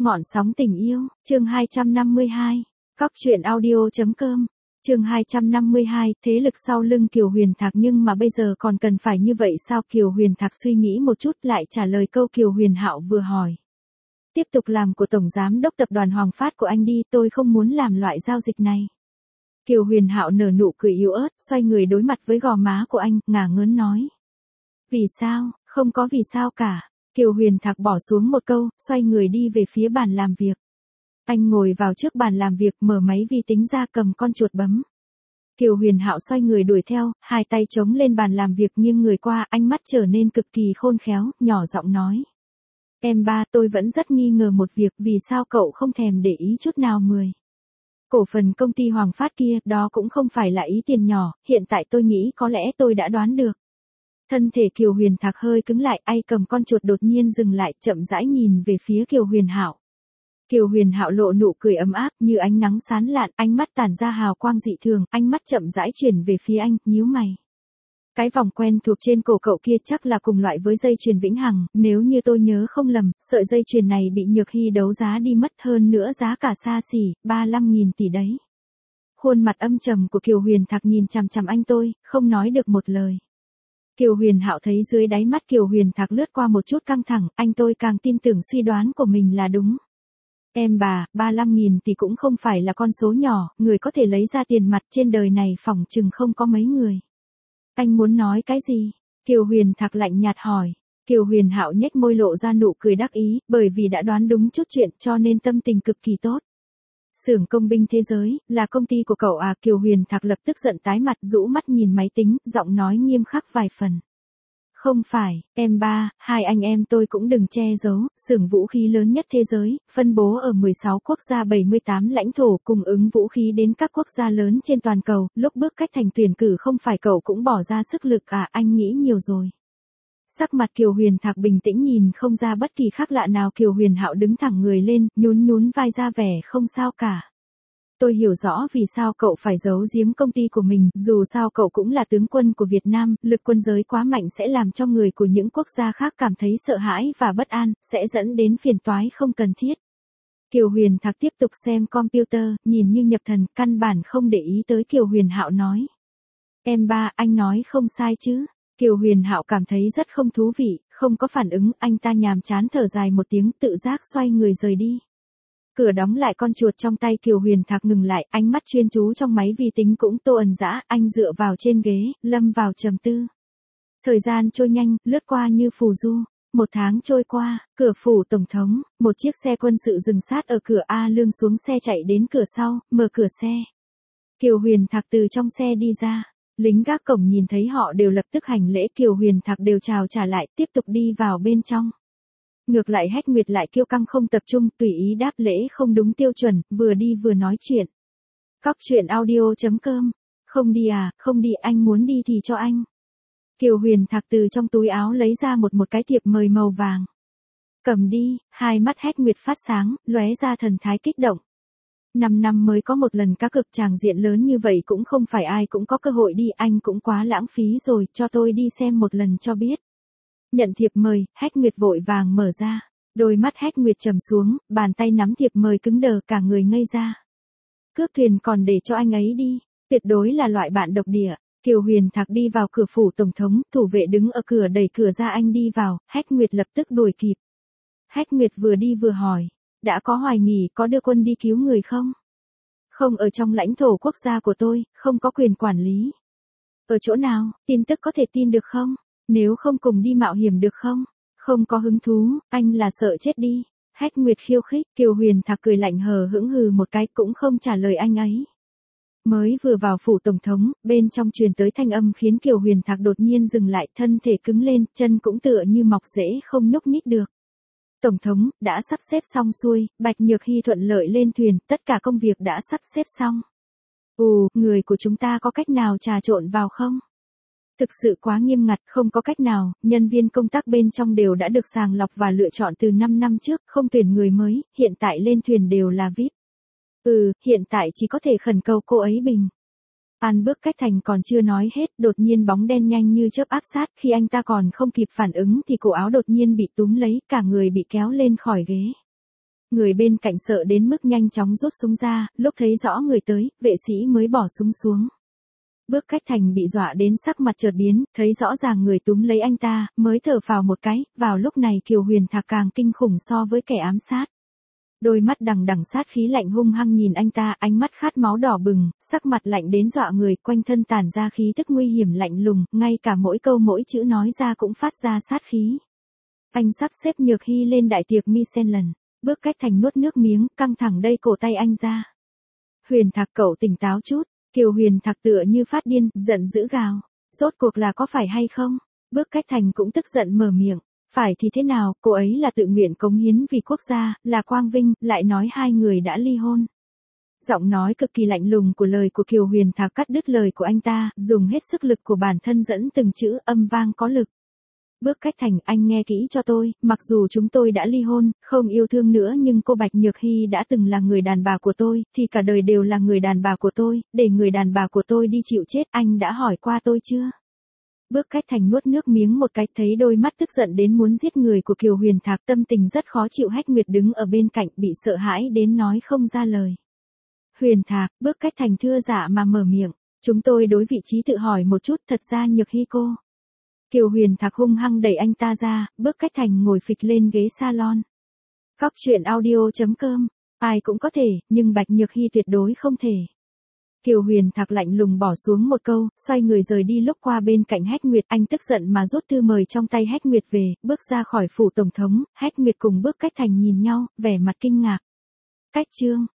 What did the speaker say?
Ngọn sóng tình yêu, chương 252. Cóc truyện audio.com. Chương 252, thế lực sau lưng Kiều Huyền Thạc, nhưng mà bây giờ còn cần phải như vậy sao? Kiều Huyền Thạc suy nghĩ một chút lại trả lời câu Kiều Huyền Hạo vừa hỏi. Tiếp tục làm của tổng giám đốc tập đoàn Hoàng Phát của anh đi, tôi không muốn làm loại giao dịch này. Kiều Huyền Hạo nở nụ cười yếu ớt, xoay người đối mặt với gò má của anh, ngả ngớn nói. Vì sao? Không có vì sao cả. Kiều Huyền Thạc bỏ xuống một câu, xoay người đi về phía bàn làm việc. Anh ngồi vào trước bàn làm việc, mở máy vi tính ra, cầm con chuột bấm. Kiều Huyền Hạo xoay người đuổi theo, hai tay chống lên bàn làm việc nghiêng người qua, ánh mắt trở nên cực kỳ khôn khéo, nhỏ giọng nói. Em ba, tôi vẫn rất nghi ngờ một việc, vì sao cậu không thèm để ý chút nào 10 cổ phần công ty Hoàng Phát kia, đó cũng không phải là ý tiền nhỏ, hiện tại tôi nghĩ có lẽ tôi đã đoán được. Thân thể Kiều Huyền Thạc hơi cứng lại, ay cầm con chuột đột nhiên dừng lại, chậm rãi nhìn về phía Kiều Huyền Hạo. Kiều Huyền Hạo lộ nụ cười ấm áp như ánh nắng sáng lạn, ánh mắt tản ra hào quang dị thường, ánh mắt chậm rãi chuyển về phía anh, nhíu mày. Cái vòng quen thuộc trên cổ cậu kia chắc là cùng loại với dây chuyền vĩnh hằng, nếu như tôi nhớ không lầm, sợi dây chuyền này bị Nhược Hy đấu giá đi mất, hơn nữa giá cả xa xỉ, 35.000 tỷ đấy. Khuôn mặt âm trầm của Kiều Huyền Thạc nhìn chằm chằm anh tôi, không nói được một lời. Kiều Huyền Hạo thấy dưới đáy mắt Kiều Huyền Thạc lướt qua một chút căng thẳng, anh tôi càng tin tưởng suy đoán của mình là đúng. Em bà, 35.000 tỷ cũng không phải là con số nhỏ, người có thể lấy ra tiền mặt trên đời này phỏng chừng không có mấy người. Anh muốn nói cái gì? Kiều Huyền Thạc lạnh nhạt hỏi. Kiều Huyền Hạo nhếch môi lộ ra nụ cười đắc ý, bởi vì đã đoán đúng chút chuyện cho nên tâm tình cực kỳ tốt. Xưởng Công binh Thế giới, là công ty của cậu à? Kiều Huyền Thạc lập tức giận tái mặt, rũ mắt nhìn máy tính, giọng nói nghiêm khắc vài phần. Không phải, em ba, hai anh em tôi cũng đừng che giấu, xưởng vũ khí lớn nhất thế giới, phân bố ở 16 quốc gia 78 lãnh thổ, cung ứng vũ khí đến các quốc gia lớn trên toàn cầu, lúc bước cách thành tuyển cử không phải cậu cũng bỏ ra sức lực à? Anh nghĩ nhiều rồi. Sắc mặt Kiều Huyền Thạc bình tĩnh, nhìn không ra bất kỳ khác lạ nào. Kiều Huyền Hạo đứng thẳng người lên, nhún vai ra vẻ không sao cả. Tôi hiểu rõ vì sao cậu phải giấu giếm công ty của mình, dù sao cậu cũng là tướng quân của Việt Nam, lực quân giới quá mạnh sẽ làm cho người của những quốc gia khác cảm thấy sợ hãi và bất an, sẽ dẫn đến phiền toái không cần thiết. Kiều Huyền Thạc tiếp tục xem computer, nhìn như nhập thần, căn bản không để ý tới Kiều Huyền Hạo nói. Em ba, anh nói không sai chứ? Kiều Huyền Hạo cảm thấy rất không thú vị, không có phản ứng, anh ta nhàm chán thở dài một tiếng, tự giác xoay người rời đi. Cửa đóng lại, con chuột trong tay Kiều Huyền Thạc ngừng lại, ánh mắt chuyên chú trong máy vi tính cũng tô ẩn dã, anh dựa vào trên ghế, lâm vào trầm tư. Thời gian trôi nhanh, lướt qua như phù du. 1 tháng trôi qua, cửa phủ tổng thống, một chiếc xe quân sự dừng sát ở cửa. A Lương xuống xe chạy đến cửa sau, mở cửa xe. Kiều Huyền Thạc từ trong xe đi ra. Lính gác cổng nhìn thấy họ đều lập tức hành lễ, Kiều Huyền Thạc đều chào trả lại, tiếp tục đi vào bên trong. Ngược lại Hách Nguyệt lại kiêu căng không tập trung, tùy ý đáp lễ không đúng tiêu chuẩn, vừa đi vừa nói chuyện. Cóc truyện audio.com. Không đi à? Không đi, anh muốn đi thì cho anh. Kiều Huyền Thạc từ trong túi áo lấy ra một cái thiệp mời màu vàng. Cầm đi. Hai mắt Hách Nguyệt phát sáng, lóe ra thần thái kích động. 5 năm mới có một lần cá cược tràng diện lớn như vậy cũng không phải ai cũng có cơ hội đi, anh cũng quá lãng phí rồi, cho tôi đi xem một lần cho biết. Nhận thiệp mời, Hách Nguyệt vội vàng mở ra. Đôi mắt Hách Nguyệt trầm xuống, bàn tay nắm thiệp mời cứng đờ, cả người ngây ra. Cướp thuyền còn để cho anh ấy đi, tuyệt đối là loại bạn độc địa. Kiều Huyền Thạc đi vào cửa phủ tổng thống, thủ vệ đứng ở cửa đẩy cửa ra, anh đi vào, Hách Nguyệt lập tức đuổi kịp. Hách Nguyệt vừa đi vừa hỏi, đã có hoài nghi có đưa quân đi cứu người không? Không, ở trong lãnh thổ quốc gia của tôi, không có quyền quản lý. Ở chỗ nào, tin tức có thể tin được không? Nếu không cùng đi mạo hiểm được không? Không có hứng thú, anh là sợ chết đi. Hách Nguyệt khiêu khích. Kiều Huyền Thạc cười lạnh hờ hững hừ một cái, cũng không trả lời anh ấy. Mới vừa vào phủ tổng thống, bên trong truyền tới thanh âm khiến Kiều Huyền Thạc đột nhiên dừng lại, thân thể cứng lên, chân cũng tựa như mọc rễ không nhúc nhích được. Tổng thống, đã sắp xếp xong xuôi, Bạch Nhược Hy thuận lợi lên thuyền, tất cả công việc đã sắp xếp xong. Người của chúng ta có cách nào trà trộn vào không? Thực sự quá nghiêm ngặt, không có cách nào, nhân viên công tác bên trong đều đã được sàng lọc và lựa chọn từ 5 năm trước, không tuyển người mới, hiện tại lên thuyền đều là VIP. Hiện tại chỉ có thể khẩn cầu cô ấy bình. An bước cách thành còn chưa nói hết, đột nhiên bóng đen nhanh như chớp áp sát, khi anh ta còn không kịp phản ứng thì cổ áo đột nhiên bị túm lấy, cả người bị kéo lên khỏi ghế. Người bên cạnh sợ đến mức nhanh chóng rút súng ra, lúc thấy rõ người tới, vệ sĩ mới bỏ súng xuống. Bước Cách Thành bị dọa đến sắc mặt chợt biến, thấy rõ ràng người túm lấy anh ta, mới thở phào một cái, vào lúc này Kiều Huyền Thạc càng kinh khủng so với kẻ ám sát. Đôi mắt đằng đằng sát khí lạnh hung hăng nhìn anh ta, ánh mắt khát máu đỏ bừng, sắc mặt lạnh đến dọa người, quanh thân tản ra khí tức nguy hiểm lạnh lùng, ngay cả mỗi câu mỗi chữ nói ra cũng phát ra sát khí. Anh sắp xếp Nhược Hy lên đại tiệc Michelin. Bước Cách Thành nuốt nước miếng, căng thẳng đây cổ tay anh ra. Huyền Thạc cậu tỉnh táo chút. Kiều Huyền Thạc tựa như phát điên, giận dữ gào. Rốt cuộc là có phải hay không? Bước Cách Thành cũng tức giận mở miệng. Phải thì thế nào, cô ấy là tự nguyện cống hiến vì quốc gia, là quang vinh, lại nói hai người đã ly hôn. Giọng nói cực kỳ lạnh lùng của lời của Kiều Huyền Thạc cắt đứt lời của anh ta, dùng hết sức lực của bản thân dẫn từng chữ âm vang có lực. Bước Cách Thành, anh nghe kỹ cho tôi, mặc dù chúng tôi đã ly hôn, không yêu thương nữa nhưng cô Bạch Nhược Hy đã từng là người đàn bà của tôi, thì cả đời đều là người đàn bà của tôi, để người đàn bà của tôi đi chịu chết, anh đã hỏi qua tôi chưa? Bước Cách Thành nuốt nước miếng một cái, thấy đôi mắt tức giận đến muốn giết người của Kiều Huyền Thạc, tâm tình rất khó chịu. Hách Nguyệt đứng ở bên cạnh bị sợ hãi đến nói không ra lời. Huyền Thạc, Bước Cách Thành thưa dạ mà mở miệng, chúng tôi đối vị trí tự hỏi một chút, thật ra Nhược Hy cô. Kiều Huyền Thạc hung hăng đẩy anh ta ra, Bước Cách Thành ngồi phịch lên ghế salon. Cóc truyện audio.com, ai cũng có thể, nhưng Bạch Nhược Hy tuyệt đối không thể. Kiều Huyền Thạc lạnh lùng bỏ xuống một câu, xoay người rời đi. Lúc qua bên cạnh Hách Nguyệt, anh tức giận mà rút thư mời trong tay Hách Nguyệt về, bước ra khỏi phủ tổng thống. Hách Nguyệt cùng Bước Cách Thành nhìn nhau, vẻ mặt kinh ngạc. Cách chương